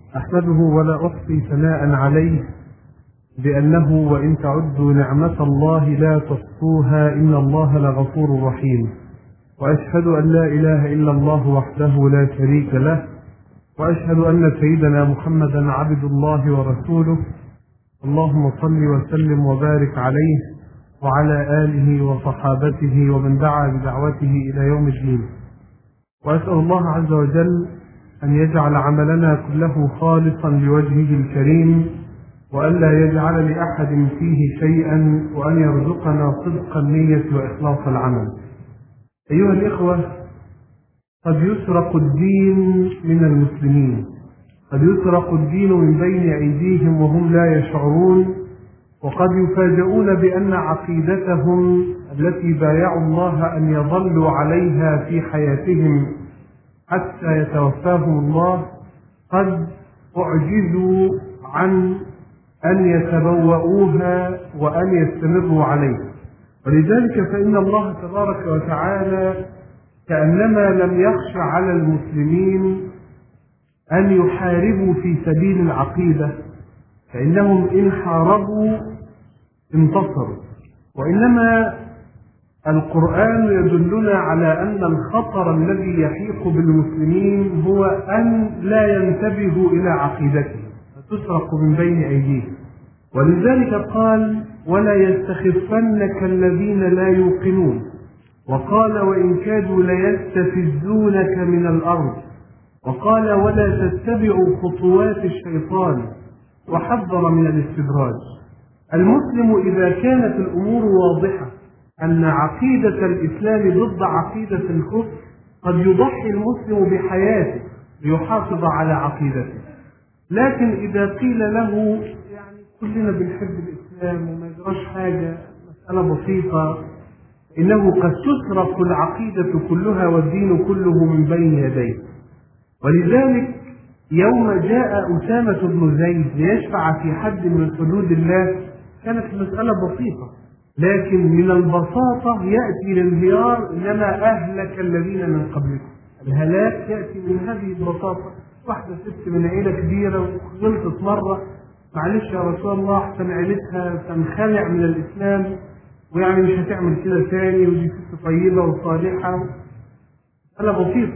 أحمده ولا أحصي ثناء عليه بأنه وإن تعدوا نعمة الله لا تحصوها إن الله لغفور رحيم. وأشهد أن لا إله إلا الله وحده لا شريك له، وأشهد أن سيدنا محمدا عبد الله ورسوله. اللهم صل وسلم وبارك عليه وعلى آله وصحابته ومن دعا بدعوته إلى يوم الدين. وأسأل الله عز وجل أن يجعل عملنا كله خالصا لوجهه الكريم، وأن لا يجعل لأحد فيه شيئا، وأن يرزقنا صدق النية وإخلاص العمل. أيها الإخوة، قد يسرق الدين من المسلمين، قد يسرق الدين من بين أيديهم وهم لا يشعرون، وقد يفاجؤون بأن عقيدتهم التي بايعوا الله أن يظلوا عليها في حياتهم حتى يتوفاهم الله قد أعجزوا عن أن يتبوؤوها وأن يستمروا عليها. ولذلك فإن الله تبارك وتعالى كأنما لم يخش على المسلمين أن يحاربوا في سبيل العقيدة، فإنهم إن حاربوا انتصروا، وإنما القرآن يدلنا على أن الخطر الذي يحيق بالمسلمين هو أن لا ينتبهوا إلى عقيدتهم فتسرق من بين أيديهم. ولذلك قال: ولا يستخفنك الذين لا يوقنون، وقال: وإن كادوا ليستفزونك من الأرض، وقال: ولا تتبعوا خطوات الشيطان، وحذر من الاستدراج. المسلم إذا كانت الأمور واضحة أن عقيدة الإسلام ضد عقيدة الكفر قد يضحي المسلم بحياته ليحافظ على عقيدته. لكن إذا قيل له كلنا بنحب الإسلام وما يجراش حاجة، مسألة بسيطة، إنه قد تسرق العقيدة كلها والدين كله من بين يديه. ولذلك يوم جاء أسامة بن زيد ليشفع في حد من حدود الله كانت المسألة بسيطة، لكن من البساطة يأتي الانهيار: إنما أهلك الذين من قبلكم. الهلاك يأتي من هذه البساطة. واحدة ست من عيلة كبيرة وغلطت مرة، معلش يا رسول الله، احسن عيلتها تنخلع من الإسلام ويعني مش هتعمل كده تاني، ودي ست طيبة وصالحة. مسألة بسيطة،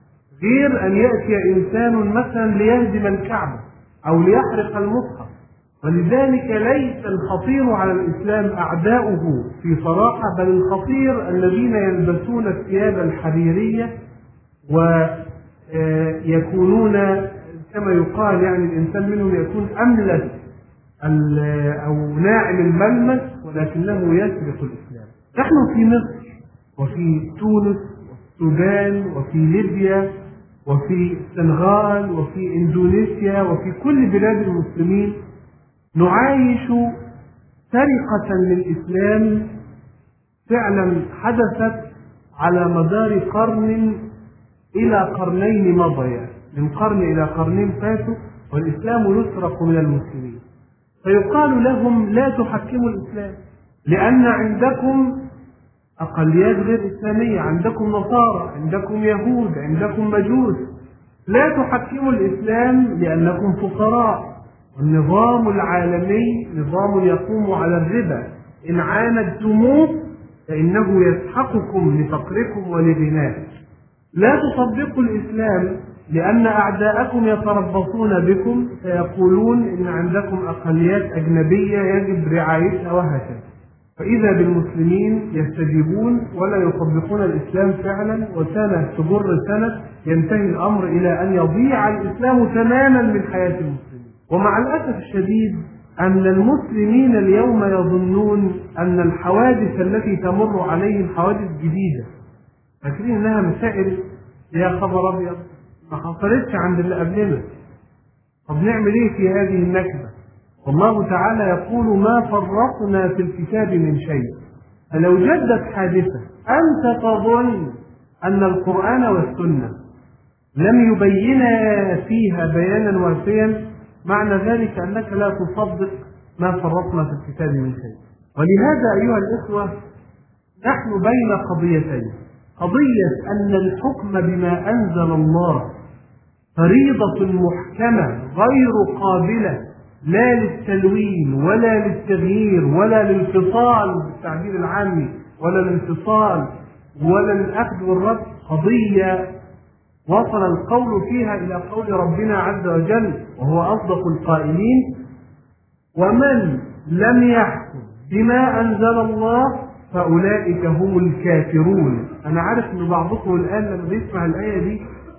غير أن يأتي إنسان مثلا ليهدم الكعبة أو ليحرق المصحف. ولذلك ليس الخطير على الإسلام أعداؤه في صراحة، بل الخطير الذين يلبسون الثياب الحريرية ويكونون كما يقال، يعني الإنسان منهم يكون أملس أو ناعم الملمس ولكنه يسرق الإسلام. نحن في مصر وفي تونس وفي السودان وفي ليبيا وفي السنغال وفي إندونيسيا وفي كل بلاد المسلمين نعايش سرقة للإسلام فعلا حدثت على مدار قرن إلى قرنين مضيا، من قرن إلى قرنين فاتوا والإسلام يسرق من المسلمين. فيقال لهم: لا تحكموا الإسلام، لأن عندكم أقليات غير إسلامية، عندكم نصارى، عندكم يهود، عندكم مجوس. لا تحكموا الإسلام لأنكم فقراء، والنظام العالمي نظام يقوم على الربا، إن عاندتموه فإنه يسحقكم لفقركم ولغناه. لا تصدقوا الإسلام لأن أعداءكم يتربصون بكم فيقولون إن عندكم أقليات أجنبية يجب رعايتها وهكذا. فإذا بالمسلمين يستجيبون ولا يطبقون الإسلام فعلا، وسنة تجر سنة ينتهي الأمر إلى أن يضيع الإسلام تماما من حياة المسلمين. ومع الأسف الشديد أن المسلمين اليوم يظنون أن الحوادث التي تمر عليهم حوادث جديدة، فاكرين إنها مسائل يا خبر أبيض ما حصلتش عند اللي قبلنا. طب نعمل إيه في هذه النكبة؟ والله تعالى يقول: ما فرطنا في الكتاب من شيء. فلو جدت حادثة أنت تظن أن القرآن والسنة لم يبينا فيها بيانا وافيا، معنى ذلك أنك لا تصدق ما فرطنا في الكتاب من شيء. ولهذا أيها الإخوة نحن بين قضيتين: قضية أن الحكم بما أنزل الله فريضة محكمة غير قابلة لا للتلوين ولا للتغيير ولا للانفصال بالتعبير العامي ولا الانفصال ولا الأخذ والرد. قضية وصل القول فيها إلى قول ربنا عز وجل وهو أصدق القائلين: ومن لم يحكم بما أنزل الله فأولئك هم الكافرون. أنا عارف أن بعضكم الآن لما بيسمع الآية دي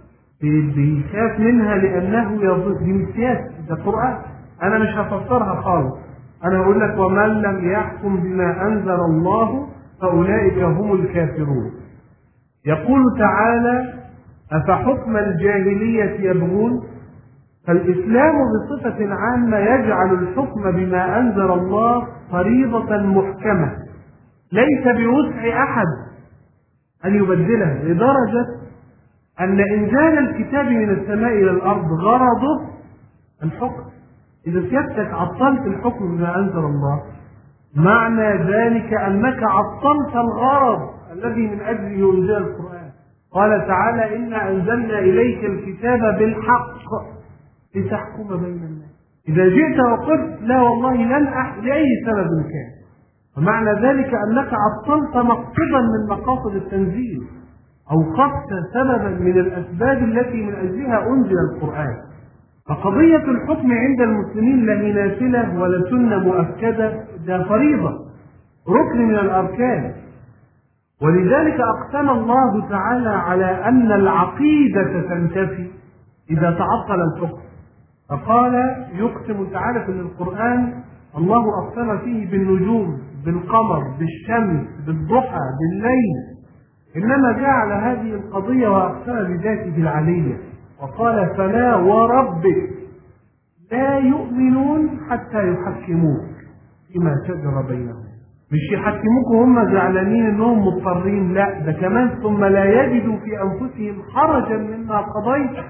بيخاف منها لأنه يظن دي مش سياسة، ده قرآن. أنا مش هفسرها خالص، أنا هقول لك: ومن لم يحكم بما أنزل الله فأولئك هم الكافرون. يقول تعالى: أفحكم الجاهلية يبغون. فالإسلام بصفة عامة يجعل الحكم بما أنزل الله فريضة محكمة ليس بوسع أحد أن يبدلها، لدرجة أن إنزال الكتاب من السماء إلى الأرض غرضه الحكم. إذا سيادتك عطلت الحكم بما أنزل الله معنى ذلك أنك عطلت الغرض الذي من أجله أنزل القرآن. قال تعالى: إنا أنزلنا إليك الكتاب بالحق لتحكم بين الناس. إذا جئت وقلت: لا والله لن لأي سبب كان، فمعنى ذلك أنك عطلت مقصدا من مقاصد التنزيل، أوقفت سببا من الأسباب التي من أجلها أنزل القرآن. فقضية الحكم عند المسلمين لا هي نافلة ولا سنة مؤكدة، ده فريضة، ركن من الأركان. ولذلك أقسم الله تعالى على أن العقيدة تنتفي إذا تعطل الحكم، فقال يقسم تعالى في القرآن الله أقسم فيه بالنجوم، بالقمر، بالشمس، بالضحى، بالليل، إنما جعل هذه القضية وأقسم بذاته العلية وقال: فلا وربك لا يؤمنون حتى يحكموك فيما شجر بينهم. مش يحكموك وهم زعلانين انهم مضطرين، لا، ده كمان ثم لا يجدوا في انفسهم حرجا مما قضيت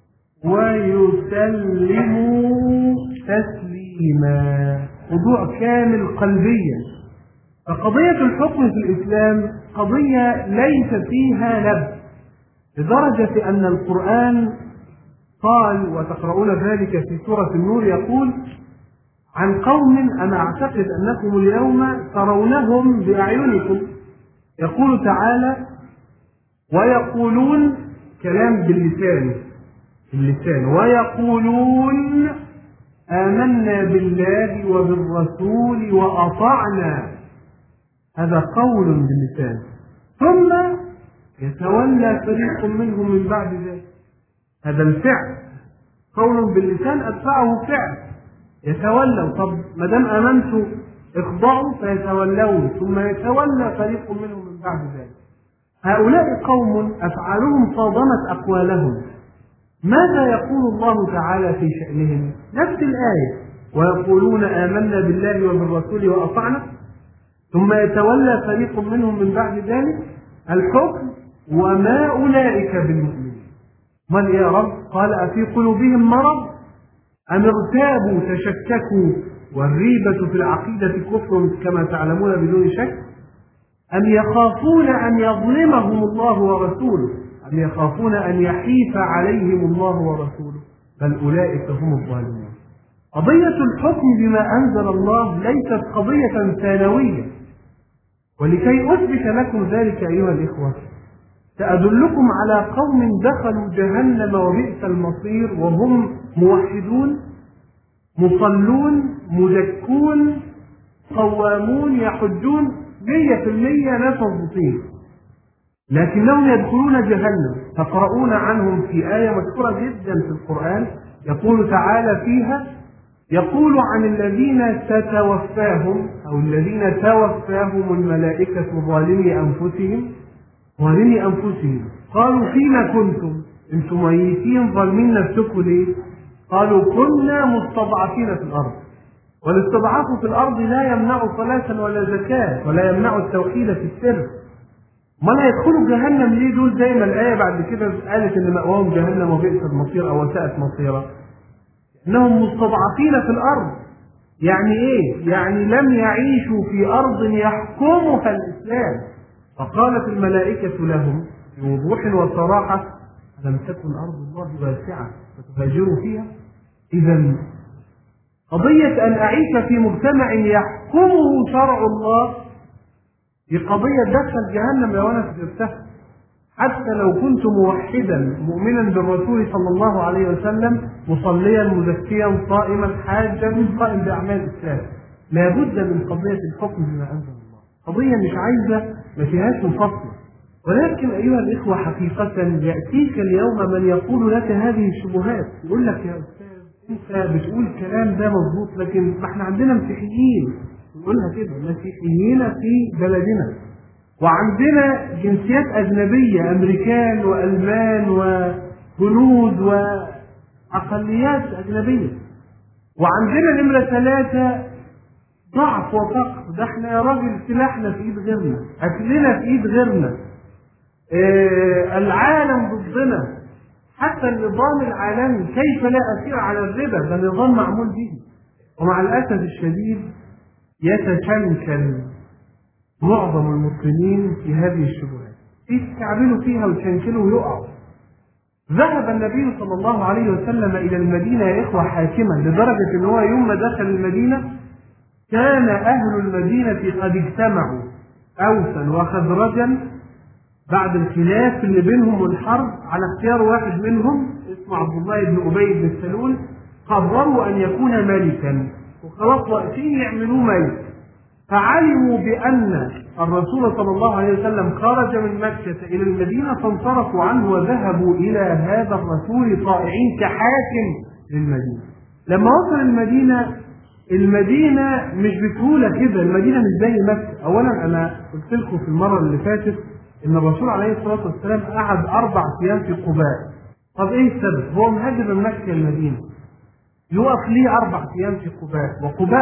ويسلموا تسليما، خضوع كامل قلبيا. فقضية الحكم في الإسلام قضية ليس فيها لبس، لدرجة أن القرآن قال، وتقرؤون ذلك في سورة النور، يقول عن قوم أنا أعتقد أنكم اليوم ترونهم بأعينكم. يقول تعالى: ويقولون، كلام باللسان، ويقولون آمنا بالله وبالرسول وأطعنا، هذا قول باللسان، ثم يتولى فريق منهم من بعد ذلك. هذا الفعل قول باللسان أتبعه فعل، يتولوا. طب ما دام آمنتوا اخضعوا فيتولون، ثم يتولى فريق منهم من بعد ذلك. هؤلاء قوم أفعالهم صادمت أقوالهم. ماذا يقول الله تعالى في شأنهم؟ نفس الآية: ويقولون آمنا بالله وبالرسول وأطعنا، ثم يتولى فريق منهم من بعد ذلك. الحكم: وما أولئك بالمؤمنين. من يا رب؟ قال: أفي قلوبهم مرض أم ارتابوا تشككوا، والريبة في العقيدة كفر كما تعلمون بدون شك، أم يخافون أن يظلمهم الله ورسوله، أم يخافون أن يحيف عليهم الله ورسوله، بل أولئك هم الظالمون. قضية الحكم بما أنزل الله ليست قضية ثانوية. ولكي أثبت لكم ذلك أيها الإخوة سأدلكم على قوم دخلوا جهنم وبئس المصير وهم موحدون مصلون مزكون قوامون يحجون 100% ناس مضبوطين، لكنهم يدخلون جهنم. تقرؤون عنهم في آية مذكورة جدا في القرآن، يقول تعالى فيها: يقول عن الذين تتوفاهم أو الذين توفاهم الملائكة ظالمي أنفسهم قالوا فيما كنتم، انتم ميتين ظالمين نفسكم ليه؟ قالوا كنا مستضعفين في الأرض. والاستضعاف في الأرض لا يمنع صلاة ولا زكاة ولا يمنع التوحيد في السر. ما لا يدخلوا جهنم ليه دول؟ زي ما الآية بعد كده قالت إن مأواهم جهنم وبئس المصير أو وساءت مصيرا، إنهم مستضعفين في الأرض. يعني إيه؟ يعني لم يعيشوا في أرض يحكمها الإسلام. فقالت الملائكة لهم بوضوح وصراحة: ألم تكن أرض الله واسعة فتهاجروا فيها؟ إذا قضية أن أعيش في مجتمع يحكمه شرع الله دي قضية تدخل جهنم لو أنا سبتها، حتى لو كنت موحدا مؤمنا بالرسول صلى الله عليه وسلم، مصليا مزكيا صائما حاجا قائم بأعمال الإسلام، لابد من قضية الحكم بما أنزل الله. قضية مش عايزة ما فيهاش مفصل. ولكن أيها الإخوة حقيقة يأتيك اليوم من يقول لك هذه الشبهات، يقول لك يا أستاذ أنت بتقول كلام ده مظبوط، لكن ما احنا عندنا مسيحيين، نقولها كده مسيحيين في بلدنا، وعندنا جنسيات أجنبية، أمريكان وألمان وهنود وأقليات أجنبية، وعندنا نمرة 3 ضعف وفقر. ده احنا يا راجل سلاحنا في ايد غيرنا، أكلنا في ايد غيرنا، العالم ضدنا، حتى النظام العالمي كيف لا أسير على الربا، ده نظام معمول به. ومع الأسف الشديد يتشنكل معظم المسلمين في هذه الشبهات، يستعملوا فيها ويشنكلوا ويقعوا. ذهب النبي صلى الله عليه وسلم إلى المدينة يا إخوة حاكما، لدرجة أن هو يوم ما دخل المدينة كان أهل المدينة قد اجتمعوا أوسا وخزرجا بعد الخلاف اللي بينهم والحرب على اختيار واحد منهم اسمه عبد الله بن أبي بن سلول، قرروا أن يكون ملكا، وخلاص واقفين يعملوه ملك. فعلموا بأن الرسول صلى الله عليه وسلم خرج من مكة إلى المدينة، فانصرفوا عنه وذهبوا إلى هذا الرسول طائعين كحاكم للمدينة. لما وصل المدينة مش بسهولة كده، المدينة مش زي مكة. أولا أنا قلت لكم في المرة اللي فاتت إن الرسول عليه الصلاة والسلام قعد 4 أيام في قباء. طب إيه السبب؟ هو مهاجر من مكة المدينة، يقف ليه 4 أيام في قباء، وقباء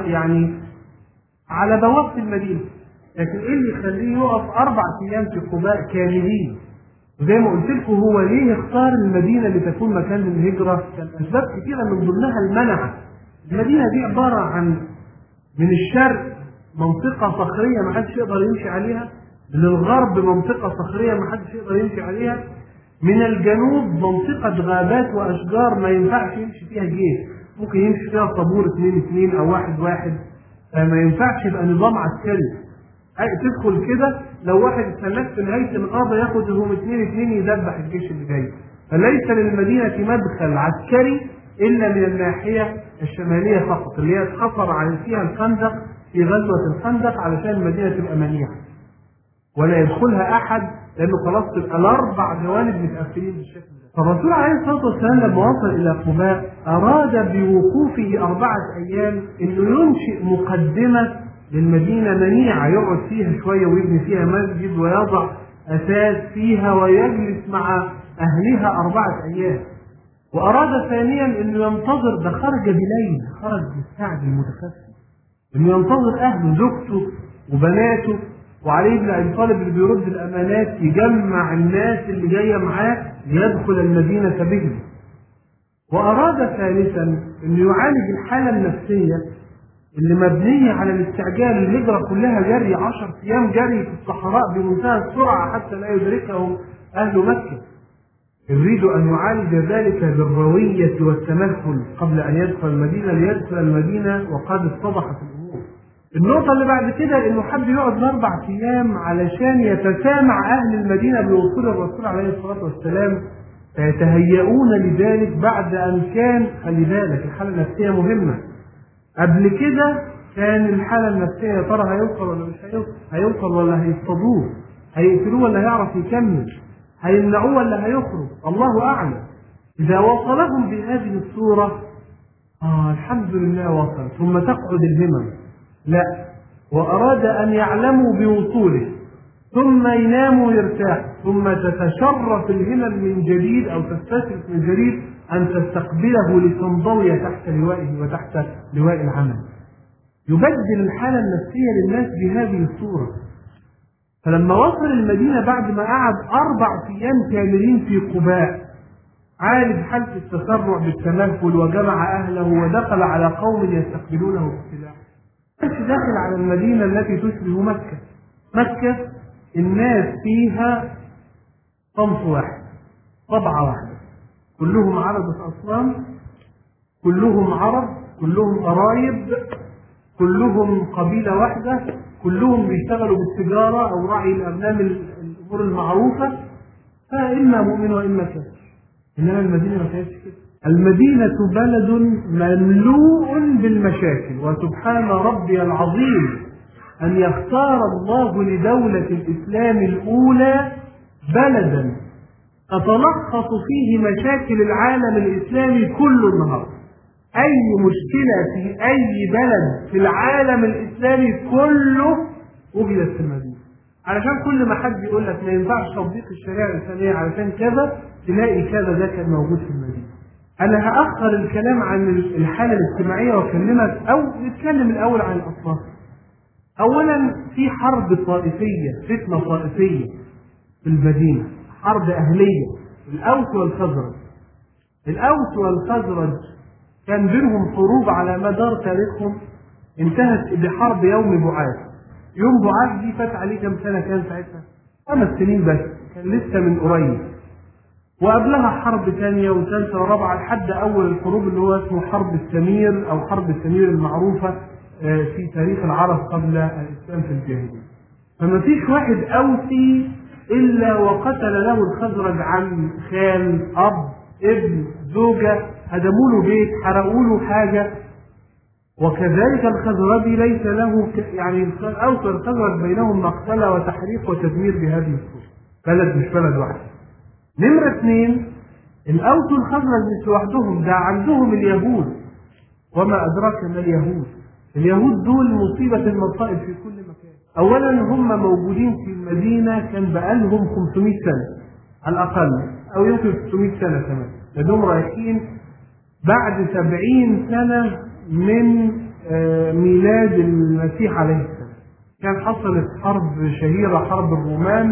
على بوابة المدينة، لكن إيه اللي يخليه يقف 4 أيام في قباء كاملين؟ وزي ما قلت لكم هو ليه اختار المدينة لتكون مكان للهجرة؟ كان أسباب كثيرة من ضمنها المنع. المدينة دي عبارة عن من الشرق منطقة صخرية ما حدش يقدر يمشي عليها، من الغرب منطقة صخرية ما حدش يقدر يمشي عليها، من الجنوب منطقة غابات وأشجار ما ينفعش يمشي فيها جيش، ممكن يمشي فيها طابور 2-2 أو 1-1، فما ينفعش يبقى نظام عسكري. تدخل كده لو واحد استناك في نهاية الغابة ياخدهم 2-2 يذبح الجيش اللي جاي. فليس للمدينة مدخل عسكري إلا من الناحية الشمالية فقط، اللي هي اتحفر على فيها الخندق في غزوة الخندق علشان المدينة تبقى منيعة ولا يدخلها أحد، لأنه خلاص تبقى ال4 جوانب متقفلين بالشكل ده. فالرسول عليه الصلاة والسلام لما وصل إلى قباء أراد بوقوفه 4 أيام إنه ينشئ مقدمة للمدينة منيعة يقعد فيها شوية ويبني فيها مسجد ويضع أساس فيها ويجلس مع أهلها 4 أيام. وأراد ثانيا أنه ينتظر، ده خرج بليل، خرج بالساعة المتخفي، أنه ينتظر أهله زوجته وبناته وعلي بن أبي طالب اللي بيرد الأمانات، يجمع الناس اللي جاية معاه ليدخل المدينة بهم. وأراد ثالثا أنه يعالج الحالة النفسية اللي مبنية على الاستعجال، الهجرة كلها جري 10 أيام جري في الصحراء بمنتهى السرعة حتى لا يدركهم أهل مكة. يريد أن يعالج ذلك بالروية والتمثل قبل أن يدخل المدينة، ليدخل المدينة وقد اتضحت الأمور. النقطة اللي بعد كده إنه حب يقعد 4 أيام علشان يتسامع أهل المدينة بوصول الرسول عليه الصلاة والسلام، فيتهيئون لذلك بعد أن كان، خلي بالك الحالة النفسية مهمة. قبل كده كان الحالة النفسية يا ترى هيوصل ولا مش هيوصل، هيوصل ولا هيصطادوه، هيقتلوه ولا هيعرف يكمل، هيمنعوه ولا هيخرج، الله أعلم. إذا وصلهم بهذه الصورة الحمد لله وصل، ثم تقعد الهمم. لا، وأراد أن يعلموا بوصوله ثم يناموا ويرتاحوا، ثم تتشرف الهمم من جديد أو تستشرف من جديد أن تستقبله لتنضوي تحت لوائه وتحت لواء العمل. يبدل الحالة النفسية للناس بهذه الصورة. فلما وصل المدينة بعد ما قعد 4 أيام كاملين في قباء، عالج حالة التسرع بالتمهل وجمع أهله ودخل على قوم يستقبلونه بالسلاح. مش داخل على المدينة التي تشبه مكة. مكة الناس فيها صنف واحد، طبعة واحدة، كلهم عبدة أصنام، كلهم عرب، كلهم قرايب، كلهم قبيلة واحدة، كلهم بيشتغلوا بالتجارة أو رعي الأغنام الأمور المعروفة، فإما مؤمن وإما كافر. إنما المدينة ما كانتش كده. المدينة بلد مملوء بالمشاكل، وسبحان ربي العظيم أن يختار الله لدولة الإسلام الأولى بلدا تتلخص فيه مشاكل العالم الإسلامي كل النهار. أي مشكلة في أي بلد في العالم الإسلامي كله وجدت في المدينة. علشان كل ما حد يقول لك ما ينفعش تطبيق الشريعة الإسلامية علشان كذا، تلاقي كذا ده كان موجود في المدينة. أنا هأخر الكلام عن الحالة الاجتماعية وأكلمك، أو نتكلم الأول عن الأصناف. أولا في حرب طائفية، فتنة طائفية في المدينة، حرب أهلية، الأوس والخزرج. الأوس والخزرج كان بينهم حروب على مدار تاريخهم، انتهت بحرب يوم بعاث. يوم بعاث دي فات عليه كم سنة كان ساعتها؟ 5 سنين بس، كان لسه من قريب. وقبلها حرب ثانية وثالثة ورابعة لحد أول الحروب اللي هو اسمه حرب السمير أو حرب السمير المعروفة في تاريخ العرب قبل الإسلام في الجاهلية. فما فيش واحد أوسي إلا وقتل له الخزرج عن خال، أب، ابن، زوجة، هدموا له بيت، حرقوا له حاجة. وكذلك الخزرجي ليس له يعني الأوس والخزرج بينهم مقتلة وتحريق وتدمير بهذه الصورة. بلد مش بلد واحد. نمرة 2، الأوس والخزرج مش لوحدهم، ده عندهم اليهود. وما أدراك ما اليهود؟ اليهود دول مصيبة المصائب في كل مكان. أولا هم موجودين في المدينة كان بقالهم 500 سنة على الأقل، أو يمكن 600 سنة كمان، لأنهم رايحين بعد 70 سنة من ميلاد المسيح عليه السلام. كان حصلت حرب شهيرة، حرب الرومان،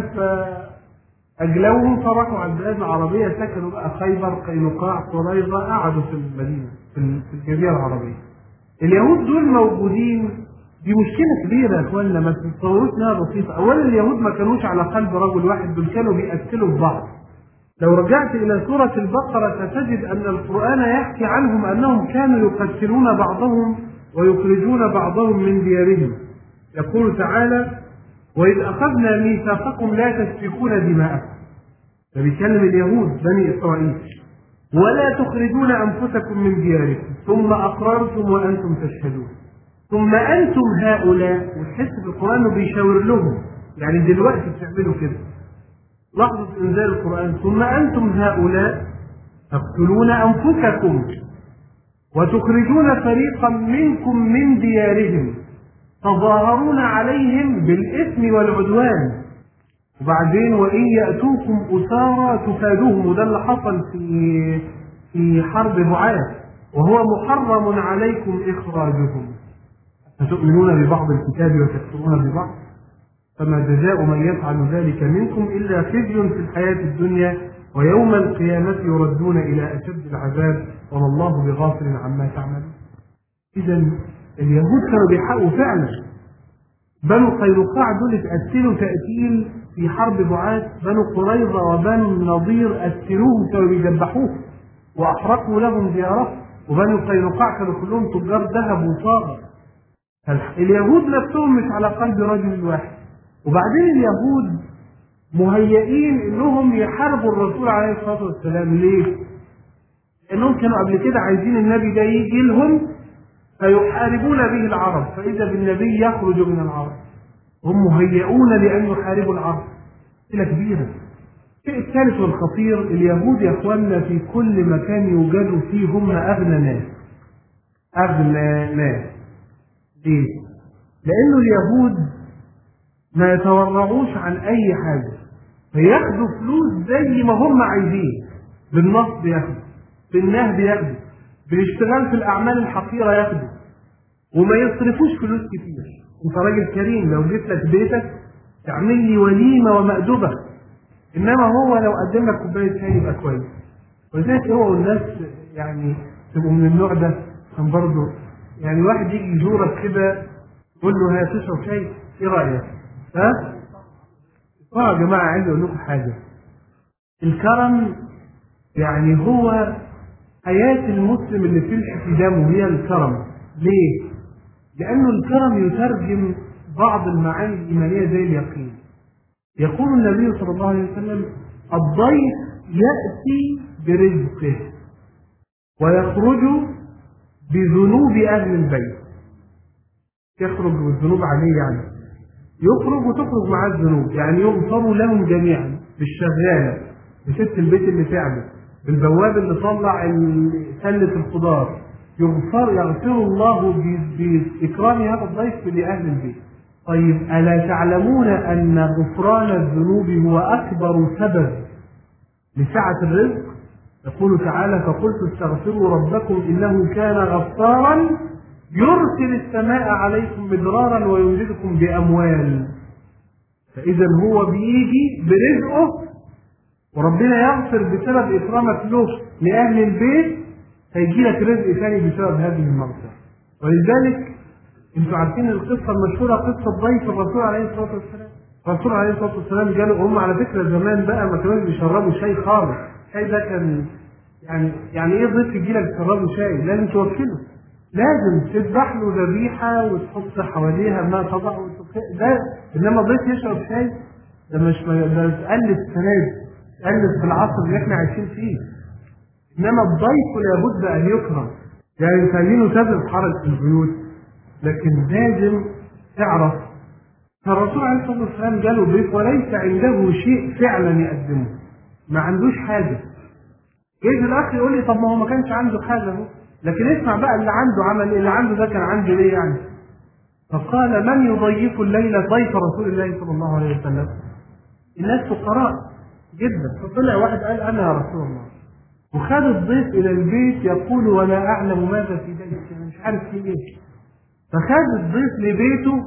فأجلوهم فراحوا على البلاد العربية، سكنوا بقى خيبر، قينقاع، قريظة، قعدوا في المدينة في الجزيرة العربية. اليهود دول موجودين، دي مشكلة كبيرة يا اخوانا، ما تتصوروش انها بسيطة. أولا اليهود ما كانوش على قلب رجل واحد، دول كانوا بيقتلوا في بعض. لو رجعت إلى سورة البقرة ستجد أن القرآن يحكي عنهم أنهم كانوا يقتلون بعضهم ويخرجون بعضهم من ديارهم. يقول تعالى: وإذ أخذنا ميثاقكم لا تسفكون دماءكم. فبيكلم اليهود بني إسرائيل: ولا تخرجون أنفسكم من دياركم ثم أقررتم وأنتم تشهدون. ثم أنتم هؤلاء، وتحس في القرآن إنه بيشاور لهم، يعني دلوقتي بتعملوا كده. لحظة إنزال القرآن: ثم أنتم هؤلاء تقتلون أنفسكم وتخرجون فريقا منكم من ديارهم تظاهرون عليهم بالإثم والعدوان. وبعدين: وإن يأتوكم أسارى تفادوهم. وده اللي حصل في حرب بعاث: وهو محرم عليكم إخراجهم فتؤمنون ببعض الكتاب وتكفرون ببعض فما جزاء من يفعل ذلك منكم إلا خزي في الحياة الدنيا ويوم القيامة يردون إلى أشد العذاب وما الله بغافل عما تعملون. إذا اليهود كانوا بيحقوا فعلا. بنو قينقاع دول اتقتلوا تقتيل في حرب بعاث، بنو قريظة وبنو النضير قتلوهم، كانوا بيذبحوهم وأحرقوا لهم ديارهم. وبنو قينقاع كانوا كلهم تجار ذهب وصاغة. اليهود نفسهم مش على قلب رجل واحد. وبعدين اليهود مهيئين انهم يحاربوا الرسول عليه الصلاه والسلام. ليه؟ لانهم كانوا قبل كده عايزين النبي ده يجي لهم فيحاربون به العرب، فاذا بالنبي يخرج من العرب. هم مهيئون لان يحاربوا العرب. مشكله كبيره. الشيء الثالث والخطير: اليهود يا اخواننا في كل مكان يوجدوا فيه هم اغنى ناس. اغنى ناس. ليه؟ لانه اليهود ما يتورعوش عن اي حاجة، فياخدوا فلوس زي ما هم عايزين، بالنصب ياخدوا، بالنهب ياخدوا، بالاشتغال في الاعمال الحقيرة ياخدوا، وما يصرفوش فلوس كتير. انت راجل كريم، لو جيت لك بيتك تعمل لي وليمة ومأدبة، انما هو لو قدم لك كوباية شاي يبقى كويس. ولذلك هو الناس يعني تبقوا من النوع ده. كان برضه يعني واحد يجي يزورك كده يقول له: هي تشرب شاي؟ ايه رأيك؟ ها؟ يا جماعة عايز أقول لكم حاجة. الكرم يعني هو حياة المسلم اللي تمشي في دمه هي الكرم. ليه؟ لأنه الكرم يترجم بعض المعاني الإيمانية زي اليقين. يقول النبي صلى الله عليه وسلم: الضيف يأتي برزقه ويخرج بذنوب أهل البيت. يخرج بالذنوب عليه، يعني يخرج وتخرج معاه الذنوب، يعني يغفر لهم جميعا، بالشغالة، بست البيت اللي تعمل، بالبواب اللي طلع سلة الخضار، يغفر الله بإكرام هذا الضيف لأهل البيت. طيب، ألا تعلمون أن غفران الذنوب هو أكبر سبب لسعة الرزق؟ يقول تعالى: فقلت استغفروا ربكم إنه كان غفارا يرسل السماء عليكم مدرارا ويمددكم بأموال. فإذا هو بيجي برزقه، وربنا يغفر بسبب إكرامك له لأهل البيت، هيجي لك رزق ثاني بسبب هذه المغفرة. ولذلك انتوا عارفين القصة المشهورة، قصة ضيف الرسول عليه الصلاة والسلام. الرسول عليه الصلاة والسلام جاله، هم على فكرة زمان بقى ما كانوش بيشربوا شاي خالص. الشاي ده كان يعني ايه ضيف يجي لك تشربه شاي؟ لازم توكله، لازم تذبح له ذبيحة وتحط حواليها ما تضع ده. انما ضيف يشرب شاي ده مش ده تألف سناد، تألف في العصر اللي احنا عايشين فيه. انما الضيف لابد ان يكرم. يعني خلينه تبذل حرج في البيوت، لكن لازم تعرف فالرسول عليه الصلاه والسلام جاله ضيف وليس عنده شيء فعلا يقدمه، ما عندوش حاجه. يجي الاخ يقول لي: طب ما هو ما كانش عنده حاجه اهو. لكن اسمع بقى، اللي عنده عمل ايه؟ اللي عنده ده كان عنده ليه يعني؟ فقال: من يضيف الليله ضيف رسول الله صلى الله عليه وسلم؟ الناس فقراء جدا. فطلع واحد قال: انا يا رسول الله. وخد الضيف الى البيت يقول: ولا اعلم ماذا في بيتي، انا مش عارف في ايه. فخد الضيف لبيته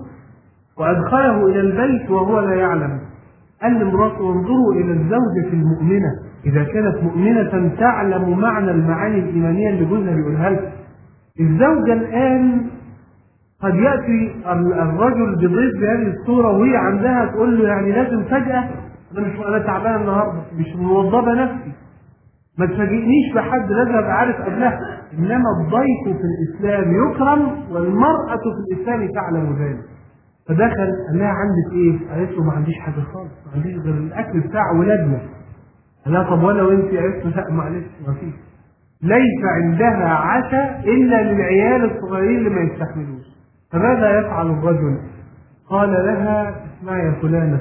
وادخله الى البيت وهو لا يعلم. قال لمراته: انظروا الى الزوجه المؤمنه، اذا كانت مؤمنه تعلم معنى المعاني الايمانيه اللي جوزها بيقولها لها. الزوجه الان قد ياتي الرجل بضيف بهذه الصوره وهي عندها تقول له يعني لازم فجاه: انا تعبانه النهارده، مش موظفه نفسي، ما تفاجئنيش بحد، لازم ابقى عارف قبلها. انما الضيف في الاسلام يكرم، والمراه في الاسلام تعلم ذلك. فدخل قال لها: عندك ايه؟ قالت له: ما عنديش حاجه خالص، ما عنديش غير الاكل بتاع ولادنا. قال لها: طب وانا وانت؟ قالت له: لا معلش ما فيش. ليس عندها عشاء الا للعيال الصغيرين اللي ما يستحملوش. فماذا يفعل الرجل؟ قال لها: اسمعي يا فلانه،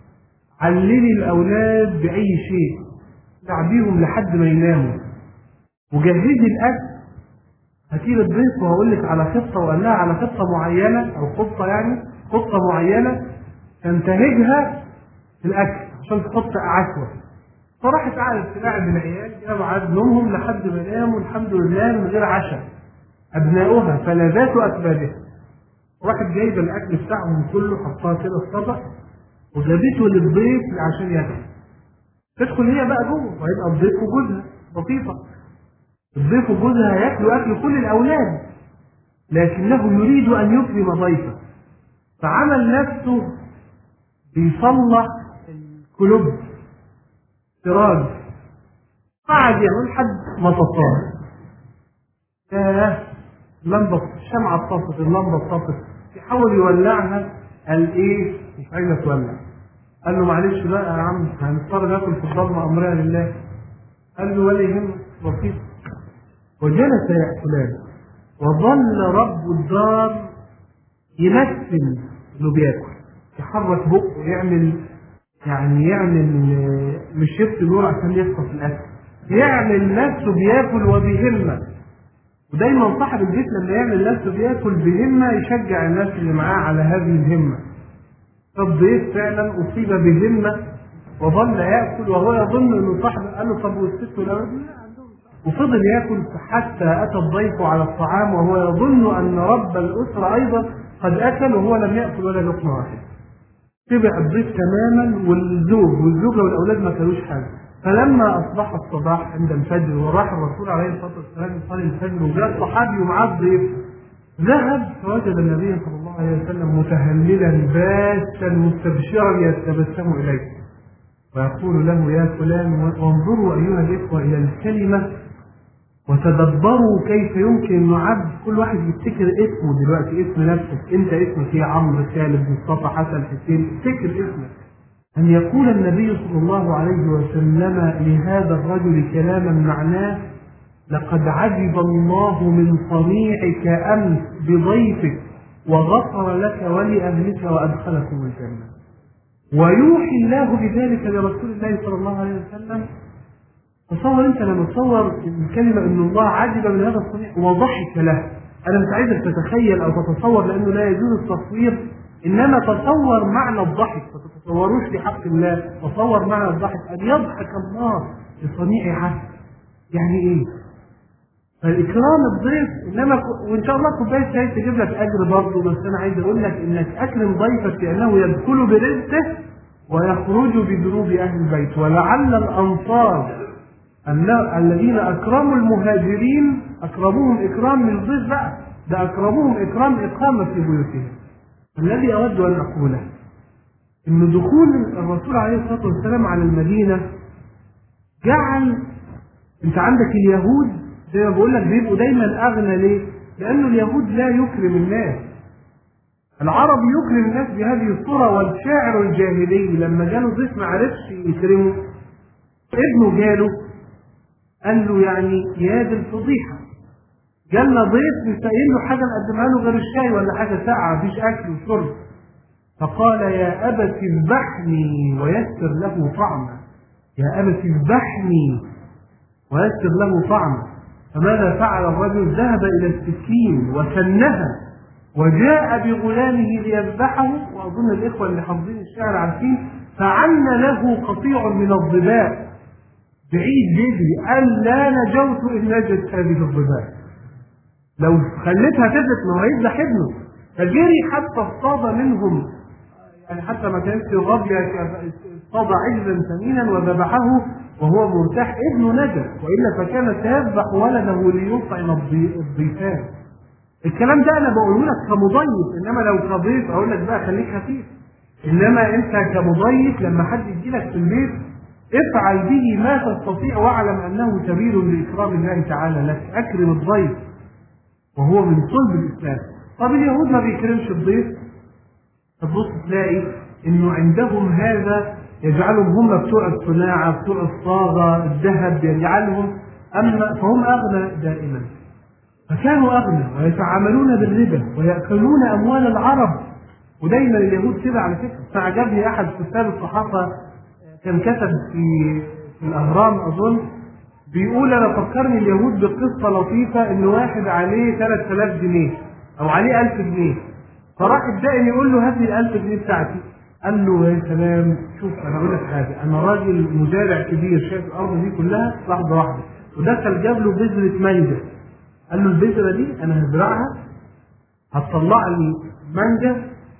علمي الاولاد باي شيء، تعبيهم لحد ما يناموا، وجهزي الاكل، هاتي لي الضيف وهقول لك على خطه. وقال لها على خطه معينه، او خطه يعني خطه معينه تنتهجها في الاكل عشان تحط عشوه. فراحت قعدت تلاعب العيال، جابوا عدد نومهم لحد ما ناموا الحمد لله من غير عشاء، ابناؤها فلذات اكبادها. راحت جايبه الاكل بتاعهم كله، حطها كده في طبق وجابته للضيف عشان ياكل. تدخل هي بقى جوه، وهيبقى الضيف وجوزها بسيطه. الضيف وجوزها هياكلوا اكل كل الاولاد، لكنه يريد ان يكرم ضيفه، فعمل نفسه بيصلح الكلوب سراج، قعد يعمل حد ما تطار. اللمبه الشمعه اتطفت، اللمبه اتطفت، يحاول يولعها، قال ايه؟ مش عايزه تولع. قال له: معلش بقى يا عم، هنضطر ناكل في الضلمه، امرها لله. قال له: ولا يهمك، بسيط. وجلس يأكلان، وظل رب الدار يمثل انه بياكل، يحرك بقه، يعمل مش شفت نور عشان يخطف الاكل، يعمل نفسه بياكل وبهمه. ودايما صاحب البيت لما يعمل نفسه بياكل بهمه يشجع الناس اللي معاه على هذه الهمه. فالضيف فعلا اصيب بهمه وظل ياكل وهو يظن انه صاحبه. قال له: طب والست والاولاد؟ وفضل ياكل حتى اتى الضيف على الطعام وهو يظن ان رب الاسره ايضا قد اكل وهو لم ياكل ولا لقمه واحده. تبع الضيف تماما، والزوجه والاولاد ما كانوش حاجه. فلما اصبح الصباح عند الفجر وراح الرسول عليه الصلاه والسلام يصلي الفجر، وجاء الصحابي ومعاه الضيف، ذهب فوجد النبي صلى الله عليه وسلم متهللا باسا مستبشرا يتبسم اليه. ويقول له يا فلان. وانظروا أيها الإخوة إلى الكلمة وتدبروا كيف يمكن أن عبد كل واحد يفتكر اسمه دلوقتي، اسم نفسك أنت، اسمك ايه؟ عمرو، خالد، مصطفى، حسن، حسين، افتكر اسمك. أن يقول النبي صلى الله عليه وسلم لهذا الرجل كلاما معناه: لقد عجب الله من صنيعك أمس بضيفك وغفر لك ولأهلك وأدخلكم الجنة. ويوحي الله بذلك لرسول الله صلى الله عليه وسلم. تصور انت لما تصور الكلمة ان الله عجب من هذا الصنيع وضحك له. انا مش عايزك تتخيل او تتصور لانه لا يجوز التصوير، انما تصور معنى الضحك، ما تتصوروش في حق الله، تصور معنى الضحك ان يضحك الله لصنيع عبد. يعني ايه؟ فالاكرام الضيف، انما وان شاء الله كوبايه شاي تجيب لك اجر برضه، بس انا عايز اقول لك انك اكرم ضيفك لانه يدخل برزقه ويخرج بذنوب اهل البيت. ولعل الانصار الذين اكرموا المهاجرين اكرموهم اكرام من الضيف بقى، ده اكرموهم اكرام اقامه في بيوتهم. الذي اود ان اقوله ان دخول الرسول عليه الصلاه والسلام على المدينه جعل، انت عندك اليهود زي ما بقول لك بيبقوا دايما اغنى. ليه؟ لانه اليهود لا يكرم الناس. العرب يكرم الناس بهذه الصوره. والشاعر الجاهلي لما جاله ضيف ما عرفش يكرمه، ابنه جاله قال له يعني يا دي الفضيحه، جالنا ضيف مش لاقيين له حاجه نقدمها له غير الشاي ولا حاجه ساقعه، مفيش اكل وشرب. فقال يا ابت اذبحني ويسر له طعما، يا ابت اذبحني ويسر له طعما. فماذا فعل الرجل؟ ذهب الى السكين وسنها وجاء بغلامه ليذبحه. واظن الاخوه اللي حافظين الشعر عارفين: فعن له قطيع من الظباء، بعيد جدي، قال لا نجوت ان نجت هذه الظباء، لو خليتها تذبح ما هو هيذبح ابنه. فجري حتى اصطاد منهم، يعني حتى ما كانش الغبي، اصطاد عجلا ثمينا وذبحه وهو مرتاح، ابنه نجا، والا فكان سيذبح ولده ليطعم الضيفان. الكلام ده انا بقوله لك كمضيف، انما لو كضيف اقول لك بقى خليك خفيف. انما انت كمضيف لما حد يجي لك في البيت افعل به ما تستطيع، واعلم انه سبيل لاكرام الله تعالى لك. اكرم الضيف وهو من صلب الاسلام. طب اليهود ما بيكرمش الضيف، تبص تلاقي انه عندهم هذا يجعلهم هم بتوع الصناعه، بتوع الصاغه، الذهب يجعلهم، اما فهم اغنى دائما. فكانوا اغنى ويتعاملون بالربا ويأكلون اموال العرب. ودايما اليهود كده على فكره. فعجبني احد كتاب الصحافه كان كتب في الاهرام اظن، بيقول انا فكرني اليهود بقصه لطيفه، ان واحد عليه 3000 جنيه او عليه 1000 جنيه، فراح الدائن يقول له هات لي ال 1000 جنيه بتاعتي. قال له يا سلام، شوف انا اقول لك حاجه، انا راجل مزارع كبير شايف الارض دي كلها لحظه واحده. ودخل جاب له بذره مانجا، قال له البذره دي انا هزرعها هتطلع لي مانجا،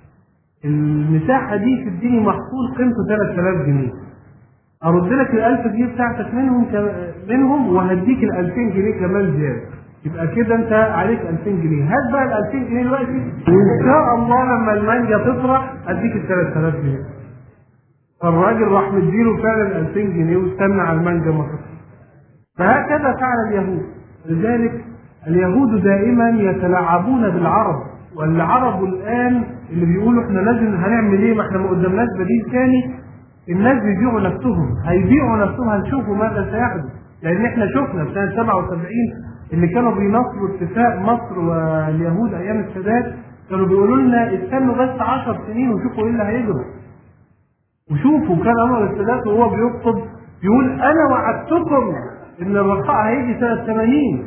المساحه دي تديني محصول قيمته 3000 جنيه، ارد لك ال 1000 جنيه بتاعتك منهم وهديك ال 2000 جنيه كمان زياده، يبقى كده انت عليك 2000 جنيه، هات بقى ال 2000 جنيه دلوقتي وان شاء الله لما المانجا تطرح اديك ال 3000 جنيه. فالراجل راح مديله فعلا 2000 جنيه واستنى على المانجا ما تطرح. فهكذا فعل اليهود. لذلك اليهود دائما يتلاعبون بالعرب، والعرب الان اللي بيقولوا احنا لازم هنعمل ايه، ما احنا ما قدامناش بديل ثاني، الناس بيبيعوا نفسهم، هيبيعوا نفسهم، هنشوفوا ماذا سيحدث. لان احنا شفنا في سنه 77 اللي كانوا بينصروا اتفاق مصر واليهود ايام السادات، كانوا بيقولوا لنا استنوا بس 10 سنين وشوفوا ايه اللي هيجرى. وشوفوا كان انور السادات وهو بيخطب يقول انا وعدتكم ان الرخاء هيجي سنه 80،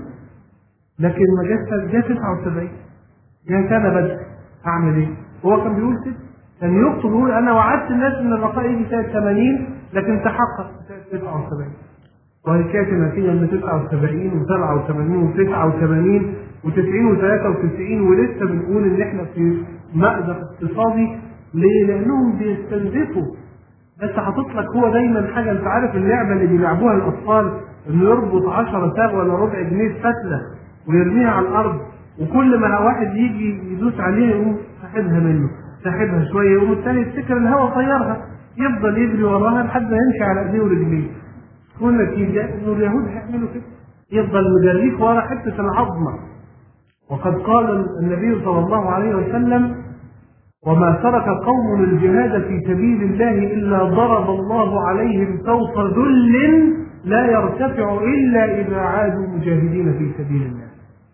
لكن ما جه 79 جه سنه بدء. اعمل ايه؟ هو كان بيقول كده، كان يخطب يقول انا وعدت الناس ان الرخاء يجي سنه 80 لكن تحقق سنه 79. وهي كانت النتيجه ان 79 و87 و89 و90 و93 ولسه بنقول ان احنا في مأزق اقتصادي. ليه؟ لانهم بيستنزفوا. بس حاطط لك هو دايما حاجه، انت عارف اللعبه اللي بيلعبوها الاطفال انه يربط 10 ساغ ولا ربع جنيه فتله ويرميها على الارض، وكل ما واحد يجي يدوس عليها يقوم ساحبها منه، ساحبها شويه، يقوم الثاني يفتكر الهواء طيرها، يفضل يجري وراها لحد ما يمشي على ايديه ورجليه. تكون نتيجه انه اليهود هيعملوا كده، يفضل مجريك ورا حته العظمه. وقد قال النبي صلى الله عليه وسلم: وما ترك قوم الجهاد في سبيل الله إلا ضرب الله عليهم سوط ذل لا يرتفع إلا إذا عادوا مجاهدين في سبيل الله.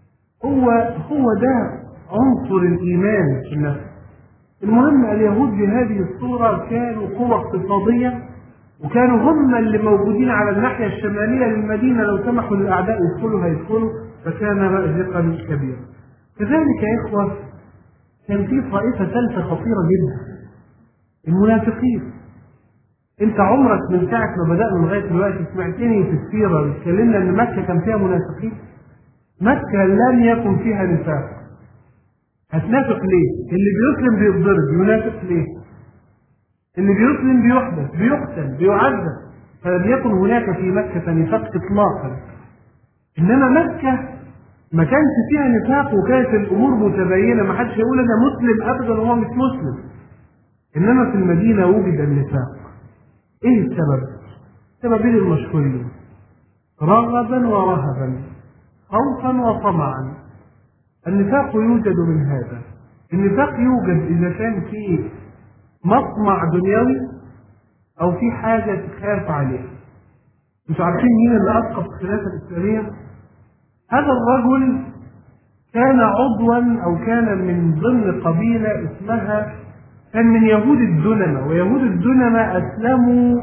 هو ده عنصر الإيمان في النفس. المهم اليهود بهذه الصورة كانوا قوة اقتصادية، وكانوا هم اللي موجودين على الناحية الشمالية للمدينة، لو سمحوا للأعداء يدخلوا هيدخلوا، فكان مأزقا كبيرا. كذلك يا إخوة كان في طائفة ثالثة خطيرة جدا، المنافقين. انت عمرك من ساعة ما بدأنا لغاية دلوقتي سمعتني في السيرة اتكلمنا ان مكة كان فيها منافقين؟ مكة لم يكن فيها نفاق. هتنافق ليه؟ اللي بيسلم بيتضرب، ينافق ليه؟ اللي بيسلم بيحبس، بيقتل، بيعذب. فلم يكن هناك في مكة نفاق اطلاقا. انما مكة ما كانش فيها نفاق، وكانت الامور متبينه، ما حدش يقول انا مسلم ابدا وهو مش مسلم. انما في المدينه وجد النفاق. ايه السبب؟ سببين المشهورين: رغبا ورهبا، خوفا وطمعا. النفاق يوجد من هذا. النفاق يوجد اذا كان في مطمع دنيوي او في حاجه تخاف عليها. مش عارفين مين اللي اسقط الخلافه الاسلاميه؟ هذا الرجل كان عضوا أو كان من ضمن قبيلة اسمها، كان من يهود الدنمة، ويهود الدنمة أسلموا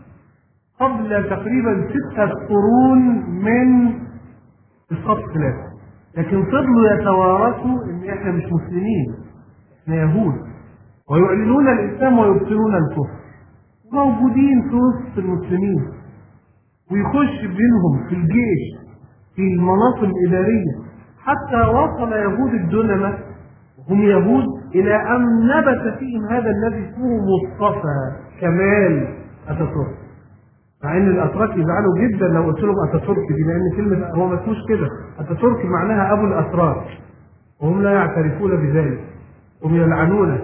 قبل تقريبا 6 قرون من إسقاط الخلافة، لكن فضلوا يتوارثوا إن إحنا مش مسلمين، إحنا يهود، ويعلنون الإسلام ويبطلون الكفر، موجودين في وسط المسلمين، ويخش بينهم في الجيش في المناصب الإدارية، حتى وصل يهود الدنمة هم يهود إلى أن نبت فيهم هذا الذي اسمه مصطفى كمال أتاتورك. مع أن الأتراك يزعلوا جدا لو قلت لهم أتاتورك دي، لأن كلمة هو ما اسموش كده، أتاتورك معناها أبو الأتراك، وهم لا يعترفون بذلك، هم يلعنونه.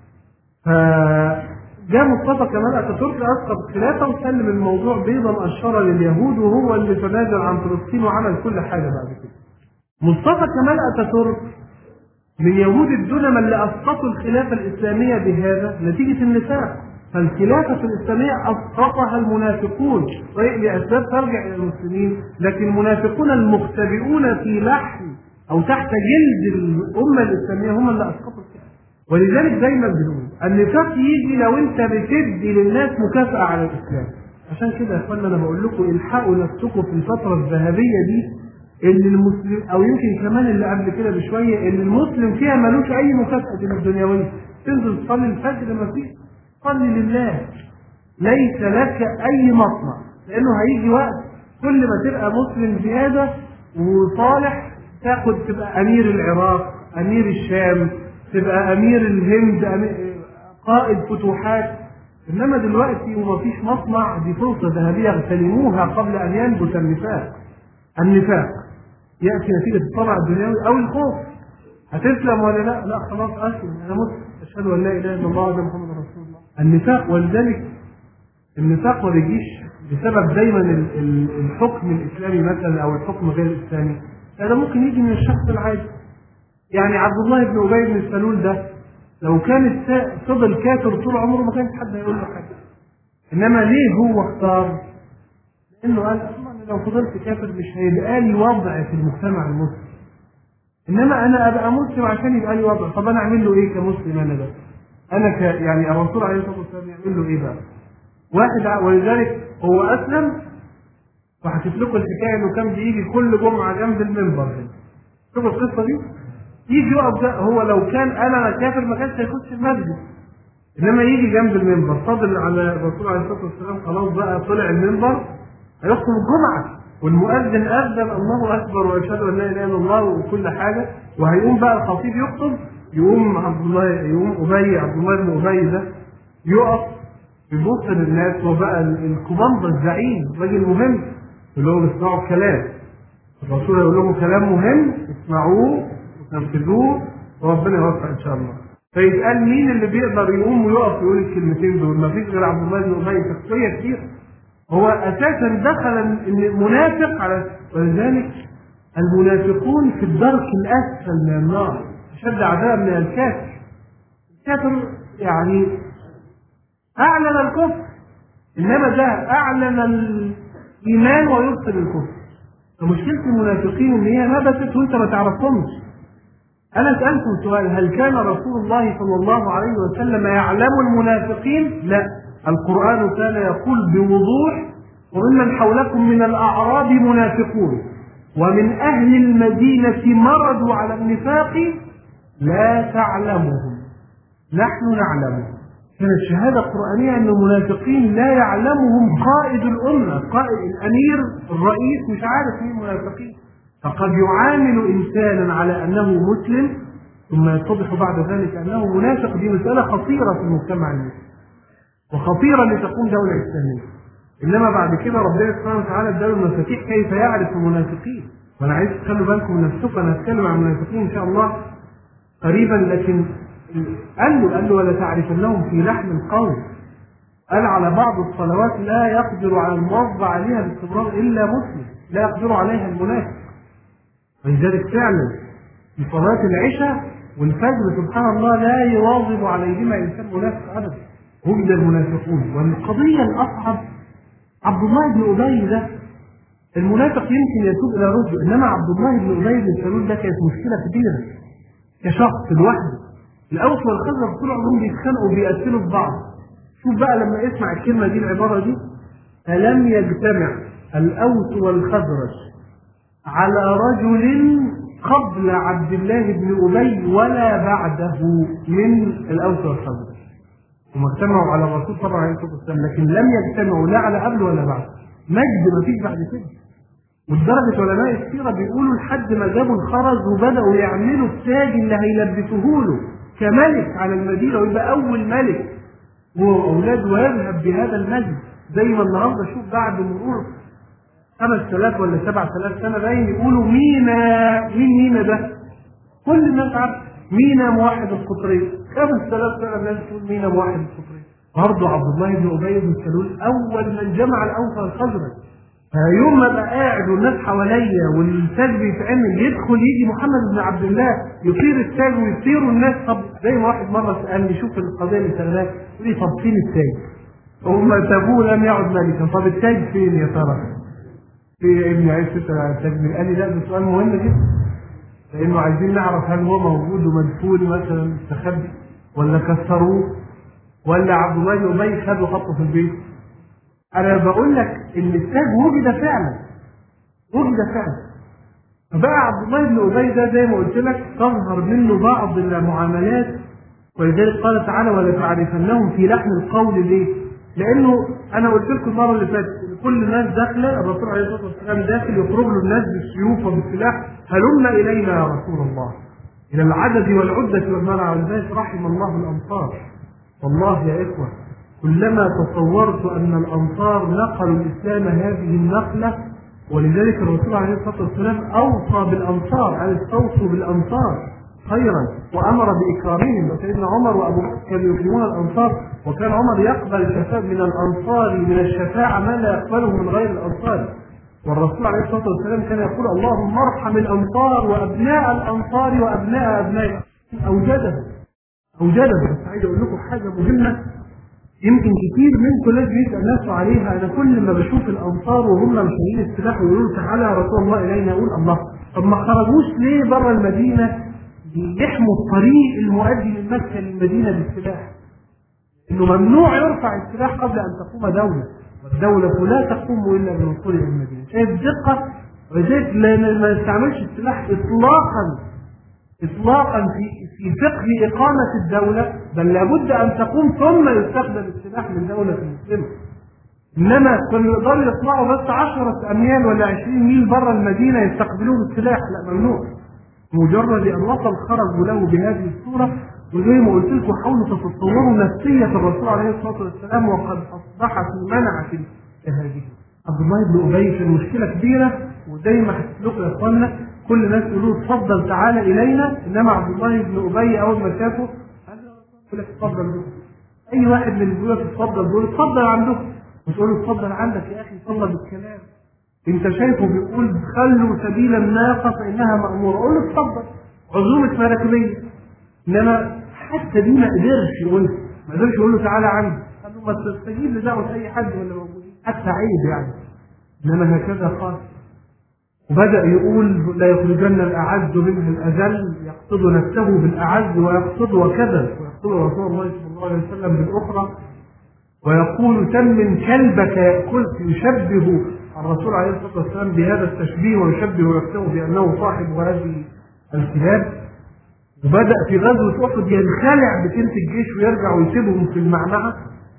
فجاء مصطفى كمال أتاتورك أسقط الخلافة وسلم الموضوع بيضا مقشرة لليهود، وهو اللي تنازل عن فلسطين وعمل كل حاجة بعد كده. مصطفى كمال أتاتورك من يهود الدنمة اللي أسقطوا الخلافة الإسلامية بهذا نتيجة النفاق. فالخلافة الإسلامية أسقطها المنافقون لأسباب ترجع إلى المسلمين، لكن المنافقون المختبئون في لحم أو تحت جلد الأمة الإسلامية هم اللي أسقطوا الخلافة. ولذلك دايما بنقول النفاق يجي لو أنت بتدي للناس مكافأة على الإسلام. عشان كده يا إخوانا أنا بقول لكم الحقوا نفسكم في الفترة الذهبية دي، اللي المسلم او يمكن كمان اللي قبل كده بشويه، اللي المسلم فيها ملوش اي مكافاه من الدنيويه. تنزل تصلي الفجر ما فيش، صلي لله، ليس لك اي مطمع، لانه هيجي وقت كل ما تبقى مسلم زياده وصالح تاخد تبقى امير العراق، امير الشام، تبقى امير الهند، قائد فتوحات. انما دلوقتي ومفيش مطمع، دي فرصه ذهبيه اغتنموها قبل ان ينبت النفاق. النفاق يأتي نتيجة الطمع الدنيوي أو الخوف. هتسلم ولا لا؟ لا خلاص أسلم، أنا مسلم، أشهد أن لا إله إلا الله وأن محمد رسول الله. النفاق، ولذلك النفاق ما بيجيش بسبب دايما الحكم الإسلامي مثلا أو الحكم غير الإسلامي، هذا ممكن يجي من الشخص العادي. يعني عبد الله بن أبي بن سلول ده لو كان فضل كافر طول عمره ما كانش حد هيقول له حاجة. إنما ليه هو اختار؟ لأنه قال لو فضلت كافر مش هيبقى لي وضع في المجتمع المسلم، انما انا ابقى مسلم عشان يبقى لي وضع. طب انا اعمل له ايه كمسلم؟ انا ده انا يعني الرسول عليه الصلاه والسلام يعمل له ايه بقى؟ واحد، ولذلك هو اسلم، وحكيت لكم الحكايه انه كان بيجي كل جمعه جنب المنبر هنا. شوفوا القصه دي، يجي يقف ده. هو لو كان انا كافر ما كانش هيخش المسجد، انما يجي جنب المنبر فاضل على الرسول عليه الصلاه والسلام، خلاص بقى طلع المنبر هيخطب الجمعة، والمؤذن أذن الله أكبر وأشهد أن لا إله إلا الله وكل حاجة، وهيقوم بقى الخطيب يخطب، يقوم عبد الله بن أبي ده يقف يبص للناس، هو بقى الكوماندر الزعيم راجل مهم، يقول لهم اسمعوا الكلام، الرسول يقول لهم كلام مهم اسمعوه وتنفذوه وربنا يوفق إن شاء الله. فيتقال مين اللي بيقدر يقوم ويقف ويقول الكلمتين دول؟ ما فيش غير عبد الله بن ابي، شخصيه كتير. هو اساسا دخل منافق على، ولذلك المنافقون في الدرك الاسفل من النار، اشد عذاب من الكافر. الكافر يعني اعلن الكفر، انما ده اعلن الايمان ويبطل الكفر. فمشكله المنافقين ان هي نبتت وانت ما تعرفهمش. انا سالكم سؤال: هل كان رسول الله صلى الله عليه وسلم يعلم المنافقين؟ لا، القران كان يقول بوضوح: وممن حولكم من الاعراب منافقون ومن اهل المدينه مرضوا على النفاق لا تعلمهم نحن نعلمهم. كانت شهاده قرانيه ان المنافقين لا يعلمهم قائد الامه، قائد الامير الرئيس مش عارف مين المنافقين. فقد يعامل انسانا على انه مسلم ثم يتضح بعد ذلك انه منافق. دي مساله خطيره في المجتمع المسلم وخطيره لتقوم دوله اسلاميه. انما بعد كده ربنا سبحانه وتعالى اداله المفاتيح كيف يعرف المنافقين. وانا عايز تخلوا بالكم من نفسكم، انا هتكلم عن المنافقين ان شاء الله قريبا، لكن قال له ولا تعرفنهم في لحن القول. قال على بعض الصلوات لا يقدر على الموظع عليها باستمرار الا مسلم، لا يقدر عليها المنافق. ولذلك فعلا في صلاه العشاء والفجر سبحان الله لا يواظب عليهما انسان منافق ابدا. وجد المنافقون. والقضيه الاصعب عبد الله بن ابي ده، المنافق يمكن يتوب الى رشد، انما عبد الله بن ابي بن سلول ده كانت مشكله كبيره كشخص لوحده. الاوس والخزرج طول عمرهم بيتخانقوا وبيقتلوا في بعض. شوف بقى لما يسمع الكلمه دي، العباره دي: فلم يجتمع الاوس والخزرج على رجل قبل عبد الله بن ابي ولا بعده من الاوس والخزرج. هم اجتمعوا على الرسول طبعا عليه الصلاه والسلام، لكن لم يجتمعوا لا على قبل ولا بعد. مجد ما فيش بعد كده. ولدرجه علماء السيره بيقولوا لحد ما جابوا الخرز وبداوا يعملوا التاج اللي هيلبسوه له كملك على المدينه ويبقى اول ملك هو واولاده ويذهب بهذا المجد. زي ما النهارده شوف بعد مرور 5000 ولا 7000 سنه باين يقولوا مينا. مين مينا ده؟ كل الناس عارفه مينا موحد القطرين. 5000 سنه الناس تقول مينا موحد القطرين. برضه عبد الله بن ابي بن سلول اول من جمع الاوس والخزرج. يوم ما ابقى قاعد والناس حواليا والتاج بيتعمل، يدخل يجي محمد بن عبد الله يطير التاج ويطيروا الناس. طب زي ما واحد مره سالني شوف القضيه اللي شغاله، يقول لي طب فين التاج؟ هم سابوه لم يعد ملكا، طب التاج فين يا ترى؟ في ابن عيسى التاج؟ قال لي لا، ده سؤال مهم جدا، لانه عايزين نعرف هل هو موجود ومدفون مثلا مستخبي ولا كسروه ولا عبد الله بن ابي خده وحطه في البيت. انا بقول لك ان التاج وجد فعلا، وجد فعلا. فبقى عبد الله بن ابي ده زي ما قلت لك تظهر منه بعض المعاملات، ولذلك قال تعالى ولا تعرفنهم في لحن القول. ليه؟ لانه انا قلت لكم المره اللي فاتت كل الناس داخله، الرسول عليه الصلاه والسلام داخل يخرج له الناس بالسيوف وبالسلاح: هلم الينا يا رسول الله، الى العدد والعده والمنع. ولذلك رحم الله الانصار. والله يا اخوه كلما تصورت ان الانصار نقلوا الاسلام هذه النقله، ولذلك الرسول عليه الصلاه والسلام اوصى بالانصار: قال استوصوا بالانصار خيرا وامر باكرامهم. وسيدنا عمر وابو بكر كانوا يكرمون الانصار، وكان عمر يقبل الشفاعه من الانصار من الشفاعه ما لا يقبله من غير الانصار. والرسول عليه الصلاه والسلام كان يقول: اللهم ارحم الانصار وابناء الانصار وابناء ابناء. اوجده. بس عايز اقول لكم حاجه مهمه يمكن كتير منكم لازم يسال نفسه عليها. انا كل ما بشوف الانصار وهم مشايلين السلاح ويقولوا تعالى يا رسول الله الينا، اقول الله، طب ما خرجوش ليه بره المدينه يحموا الطريق المؤدي من مكه للمدينه بالسلاح؟ انه ممنوع يرفع السلاح قبل ان تقوم دوله، والدوله لا تقوم الا بالوصول الى المدينه. شايف الدقه؟ ولذلك ما يستعملش السلاح اطلاقا في فقه اقامه الدوله، بل لابد ان تقوم ثم يستخدم السلاح من دوله مسلمه. انما كانوا يقدروا يطلعوا بس 10 اميال ولا 20 ميل بره المدينه يستقبلوه بالسلاح، لا ممنوع. مجرد ان وصل خرجوا له بهذه الصوره. وزي ما قلت لكم حاولوا تتصوروا نفسيه الرسول عليه الصلاه والسلام وقد اصبح في منعه هذه. عبد الله بن ابي في المشكله كبيره، وزي ما حكيت لكم يا اخوانا كل الناس يقولوا اتفضل تعالى الينا، انما عبد الله بن ابي اول ما شافه قال له يقول لك اتفضل دول. اي واحد من اللي بيقول لك اتفضل دول اتفضل عندكم، مش تقول له اتفضل عندك يا اخي، اتفضل بالكلام. انت شايفه بيقول خلوا سبيل الناقه فانها ماموره، قول له اتفضل، عزومه مراكبيه. انما حتى دي ما قدرش يقولها، ما قدرش يقول له تعالى عندي، قال له ما تستجيب لدعوه اي حد ولا موجودين، حتى عيب يعني. انما هكذا قال. وبدأ يقول لا يخرجن الأعز منها الأذل، يقصد نفسه بالأعز ويقصد وكذا، ويقصد رسول الله صلى الله عليه وسلم بالأخرى، ويقول سمن كلبك يأكل، يشبه الرسول عليه الصلاة والسلام بهذا التشبيه، ويشبه نفسه بأنه صاحب هذه الكلاب. وبدأ في غزوة أحد ينخلع بتلت الجيش ويرجع ويسيبهم في المعمعة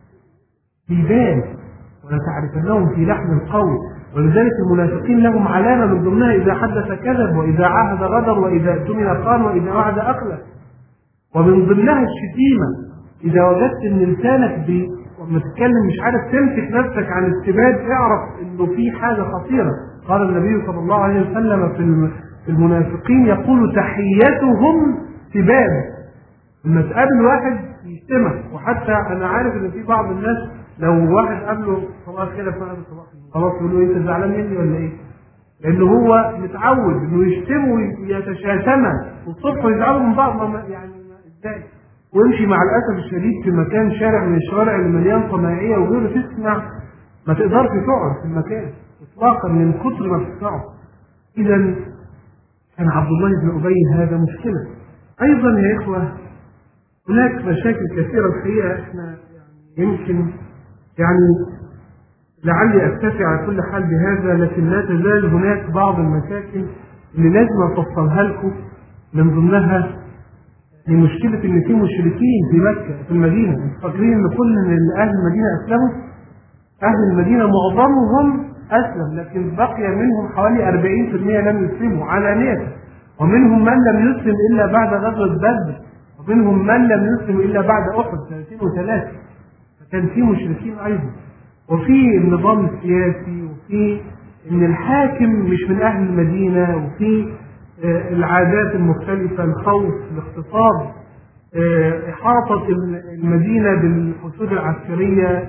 بيبان، ولتعرفنهم في لحن القول. ولذلك المنافقين لهم علامة من ضمنها إذا حدث كذب، وإذا عاهد غدر، وإذا اؤتمن خان، وإذا وعد أخلف. ومن ضمنها الشتيمة. إذا وجدت إن لسانك لما تتكلم مش عارف تمسك نفسك عن السباب، اعرف إنه في حاجة خطيرة. قال النبي صلى الله عليه وسلم في المنافقين يقول تحيتهم سباب. لما تقابل واحد يشتمك، وحتى أنا عارف إن في بعض الناس لو واحد قابله صباح الخير فعلا صباح خلاص يقول له انت زعلان مني ولا ايه؟ لانه هو متعود انه يشتم ويتشاتم والصبح ويزعلوا من بعض، يعني ازاي؟ ويمشي مع الاسف الشديد في مكان شارع من الشوارع اللي مليان صناعيه وغيره، تسمع ما تقدرش تقعد في المكان اطلاقا من كثر ما بتسمعه. اذا كان عبد الله بن ابي هذا مشكله. ايضا يا اخوه هناك مشاكل كثيره الحقيقه، احنا يمكن يعني لعلي أكتفي على كل حال بهذا، لكن لا تزال هناك بعض المشاكل اللي لازم أفصلها لكم. من ضمنها مشكلة إن في مشركين في مكة في المدينة، انتوا فاكرين إن كل أهل المدينة أسلموا؟ أهل المدينة معظمهم أسلم، لكن بقي منهم حوالي 40% لم يسلموا علانية، ومنهم من لم يسلم إلا بعد غزوة بدر، ومنهم من لم يسلم إلا بعد أحد 203. فكان في مشركين أيضا، وفي النظام السياسي، وفي ان الحاكم مش من اهل المدينه، وفي العادات المختلفه، الخوف، الاغتصاب، احاطه المدينه بالحشود العسكريه،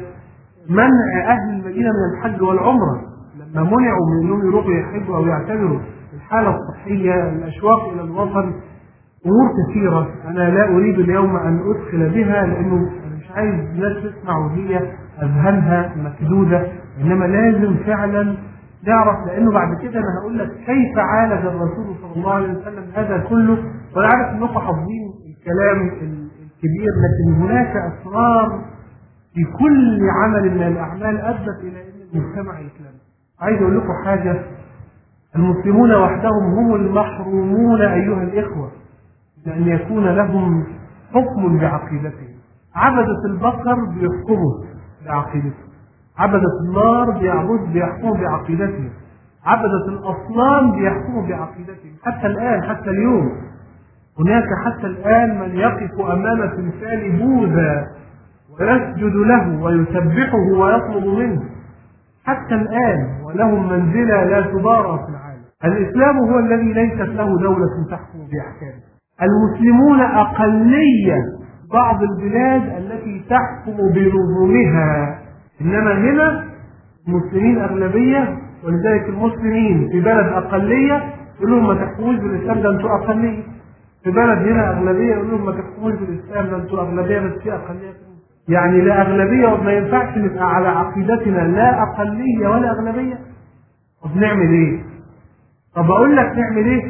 منع اهل المدينه من الحج والعمره لما منعوا من انهم يروحوا يحجوا او يعتمروا، الحاله الصحيه، الاشواق الى الوطن، امور كثيره انا لا اريد اليوم ان ادخل بها، لانه انا مش عايز الناس تسمع وهي اذهانها مكدوده، انما لازم فعلا نعرف، لانه بعد كده انا هقول لك كيف عالج الرسول صلى الله عليه وسلم هذا كله. وانا عارف انكم حافظين الكلام الكبير، لكن هناك اسرار في كل عمل من الاعمال ادت الى ان المجتمع يتلم. عايز اقول لكم حاجه، المسلمون وحدهم هم المحرومون ايها الاخوه لان يكون لهم حكم بعقيدتهم. عبدة البقر بيحكموا بعقيدتهم، عبدة النار بيحكموا بعقيدتهم، عبدة الأصنام بيحكموا بعقيدتهم. حتى الآن، حتى اليوم هناك حتى الآن من يقف أمام تمثال بوذا ويسجد له ويسبحه ويطلب منه حتى الآن، ولهم منزلة لا تضارى في العالم. الإسلام هو الذي ليست له دولة تحكم بأحكامه. المسلمون أقلية بعض البلاد التي تحكم بنظامها، إنما هنا المسلمين أغلبية، ولذلك المسلمين في بلد أقلية يقول لهم ما تحكموش بالإسلام ده أنتوا أقلية، في بلد هنا أغلبية يقول لهم ما تحكموش بالإسلام ده أنتوا أغلبية، بس في أقلية. يعني لا أغلبية، وما ينفعش نبقى على عقيدتنا لا أقلية ولا أغلبية. طب نعمل إيه؟ طب أقول لك نعمل إيه؟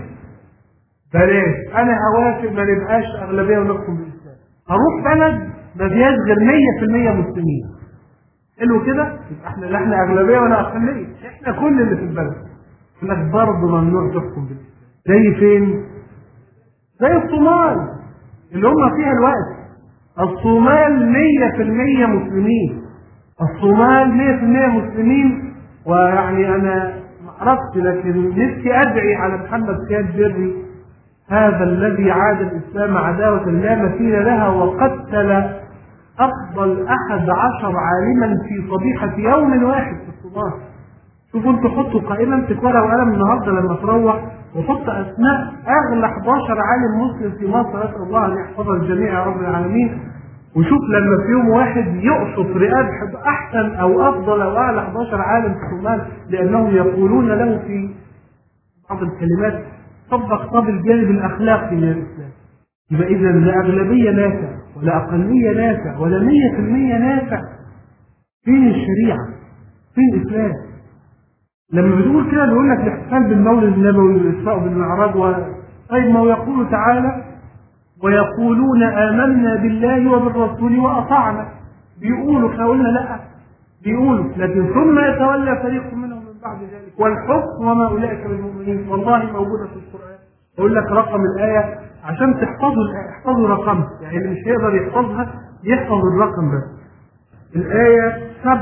بلاش، أنا أوافق ما نبقاش أغلبية ونحكم بالإسلام، أروح بلد ما فيهاش غير 100% مسلمين. حلو كده؟ يبقى احنا لا احنا أغلبية ولا أقلية، احنا كل اللي في البلد. لك برضه ممنوع تحكم بالإسلام. زي فين؟ زي الصومال اللي هم فيها الوقت. الصومال 100% مسلمين، الصومال 100% مسلمين. ويعني أنا ما عرفت، لكن نفسي أدعي على محمد سياد بري، هذا الذي عاد الإسلام عداوة لا مثيل لها، وقتل أفضل 11 عالما في صبيحة يوم واحد في الصومال. شوفوا انتوا حطوا قائمة، امسك ورقة وقلم النهارده لما تروح وحط أسماء أغلى 11 عالم مسلم في مصر، أسأل الله أن يحفظ الجميع يا رب العالمين، وشوف لما في يوم واحد يقصف رقاب احسن او افضل او اعلى 11 عالم في الصومال لانهم يقولون له في بعض الكلمات طبق طب الجانب الاخلاقي من الاسلام. يبقى اذا لا اغلبيه نافع ولا اقليه نافع ولا 100% نافع. فين الشريعه؟ فين الاسلام؟ لما بتقول كده بيقول لك الاحتفال بالمولد النبوي والاسراء بالمعراج طيب ما هو يقول تعالى ويقولون آمنا بالله وبالرسول وأطعنا. بيقولوا احنا قلنا لا، بيقولوا لكن ثم يتولى فريق منهم من بعد ذلك والحكم وما أولئك بالمؤمنين. والله موجودة في القرآن. أقول لك رقم الآية عشان تحفظوا الآية، احفظوا رقمها، يعني اللي مش هيقدر يحفظها يحفظ الرقم بس. الآية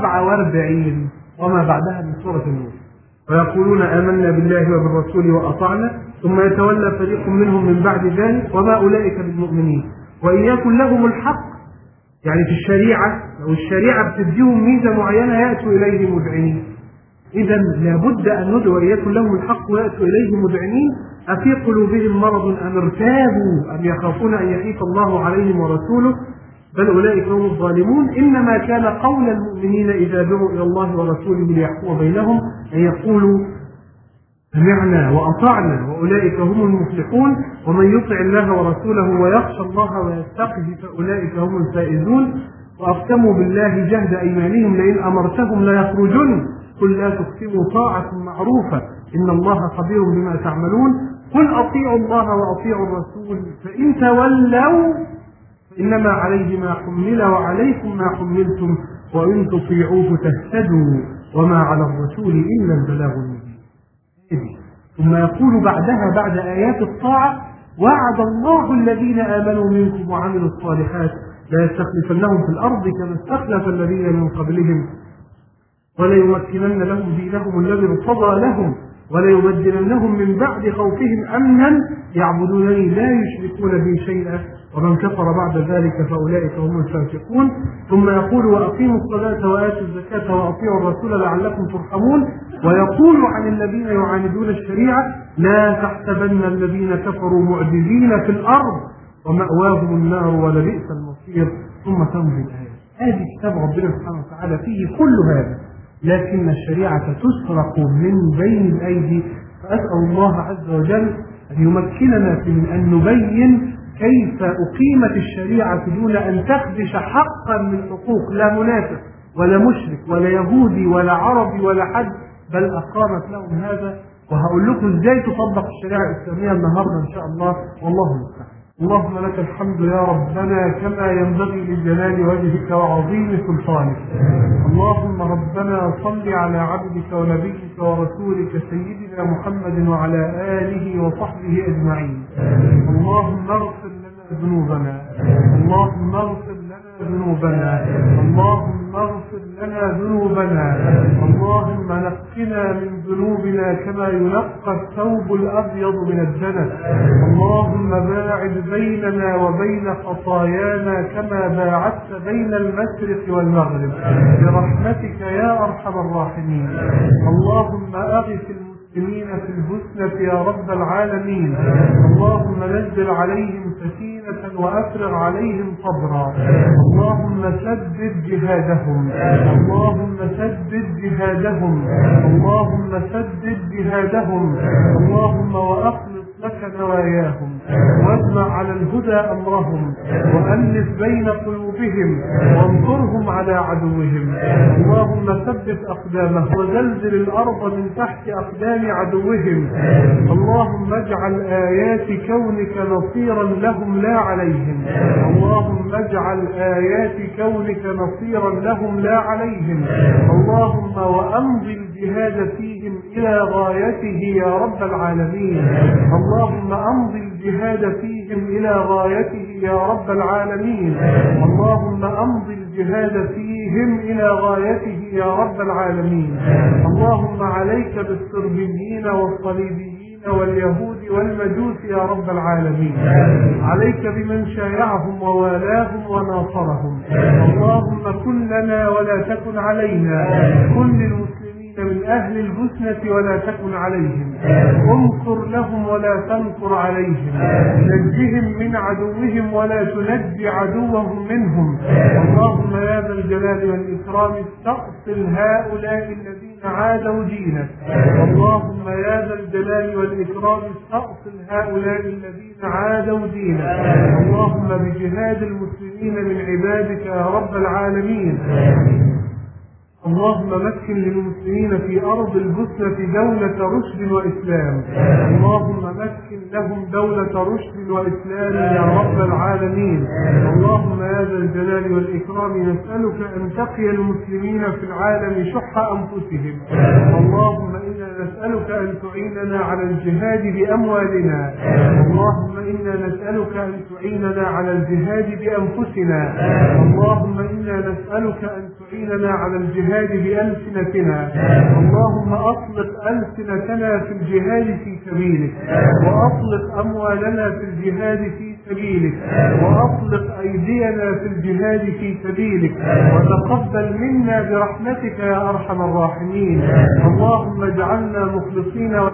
47 وما بعدها من سورة النور. ويقولون آمنا بالله وبالرسول وأطعنا ثم يتولى فريق منهم من بعد ذلك وما أولئك بالمؤمنين وإن يكن لهم الحق. يعني في الشريعة لو الشريعة بتديهم ميزة معينة يأتوا إليه مذعنين. إذا لابد أن ندعو وإن يكن لهم الحق ويأتوا إليه مذعنين. أفي قلوبهم مرض أم ارتابوا أم يخافون أن يحيف الله عليهم ورسوله بل أولئك هم الظالمون. إنما كان قول المؤمنين إذا دعوا إلى الله ورسوله ليحكم بينهم أن يقولوا سمعنا وأطعنا وأولئك هم المفلحون ومن يطع الله ورسوله ويخشى الله ويتقه فأولئك هم الفائزون. وأقسموا بالله جهد أيمانهم لئن أمرتهم ليخرجن قل لا تقسموا طاعة معروفة إن الله خبير بما تعملون. قل أطيعوا الله وأطيعوا الرسول فإن تولوا إنما عليه ما حمل وعليكم ما حملتم وإن تطيعوه تهتدوا وما على الرسول إلا البلاغ المبين. ثم يقول بعدها بعد آيات الطاعة وعد الله الذين آمنوا منكم وعملوا الصالحات لا يستخلفنهم في الأرض كما استخلف الذين من قبلهم وليمكنن لهم دينهم الذي ارتضى لهم وليبدلنهم من بعد خوفهم أمنا يعبدونني لا يشركون بي شيئا ومن كفر بعد ذلك فأولئك هم الفاسقون. ثم يقول وأقيموا الصلاة وآتوا الزكاة وأطيعوا الرسول لعلكم ترحمون. ويقول عن الذين يعاندون الشريعة لا تحسبن الذين كفروا معجزين في الأرض ومأواهم النار ولبئس المصير. ثم تمضي الآية. هذه كتاب ربنا سبحانه وتعالى فيه كل هذا لكن الشريعة تسرق من بين الأيدي. فأسأل الله عز وجل أن يمكننا من أن نبين كيف أقيمت الشريعة دون أن تخدش حقا من حقوق لا منافق ولا مشرك ولا يهودي ولا عربي ولا حد بل أقامت لهم هذا. وهقول لكم إزاي تطبق الشريعة الإسلامية النهاردة إن شاء الله والله المستعان. اللهم لك الحمد يا ربنا كما ينبغي لجلال وجهك وعظيم سلطانك. اللهم ربنا صل على عبدك ونبيك ورسولك سيدنا محمد وعلى آله وصحبه أجمعين. اللهم اغفر لنا ذنوبنا اللهم اغفر لنا ذنوبنا اللهم اغفر لنا ذنوبنا اللهم نقنا من ذنوبنا كما ينقى الثوب الأبيض من الدنس. اللهم باعد بيننا وبين خطايانا كما باعدت بين المشرق والمغرب برحمتك يا أرحم الراحمين. اللهم أغث المسلمين في البسنة يا رب العالمين. اللهم نزل عليهم سكينة وأفرغ عليهم صبرا. اللهم سدد جهادهم اللهم سدد جهادهم اللهم سدد جهادهم اللهم وأخلص لك نواياهم واجمع على الهدى أمرهم وألف بين قلوبهم وانصرهم على عدوهم. اللهم ثبت أقدامهم وزلزل الأرض من تحت أقدام عدوهم. اللهم اجعل آيات كونك نصيرا لهم لا عليهم. اللهم اجعل آيات كونك نصيرا لهم لا عليهم. اللهم وأمضي الجهاد فيهم إلى غايته يا رب العالمين. اللهم أمضي الجهاد فيهم إلى غايته يا رب العالمين. اللهم أمضي الجهاد فيهم إلى غايته يا رب العالمين. اللهم عليك بالصربيين والصليبيين واليهود والمجوس يا رب العالمين. عليك بمن شايعهم ووالاهم وناصرهم. اللهم كن لنا ولا تكن علينا. كن للمسلمين من أهل البسنة ولا تكن عليهم، انصر لهم ولا تنصر عليهم، نجهم من عدوهم ولا تنج عدوهم منهم. اللهم يا ذا الجلال والإكرام استأصل هؤلاء الذين عادوا دينك. اللهم يا ذا الجلال والإكرام استأصل هؤلاء الذين عادوا دينك. اللهم بجهاد المسلمين من عبادك يا رب العالمين. اللهم مكن للمسلمين في أرض البسنة دولة رشد وإسلام. اللهم مكن لهم دولة رشد وإسلام يا رب العالمين. اللهم يا ذا الجلال والإكرام نسألك أن تقي المسلمين في العالم شح أنفسهم. اللهم إنا نسألك أن تعيننا على الجهاد بأموالنا. اللهم إنا نسألك أن تعيننا على الجهاد بأنفسنا. اللهم إنا نسألك أن تعيننا على الجهاد بألسنتنا. اللهم أطلق ألسنتنا في الجهاد في سبيلك، وأطلق أموالنا في الجهاد في سبيلك، وأطلق أيدينا في الجهاد في سبيلك، وتقبل منا برحمتك يا أرحم الراحمين. اللهم اجعلنا مخلصين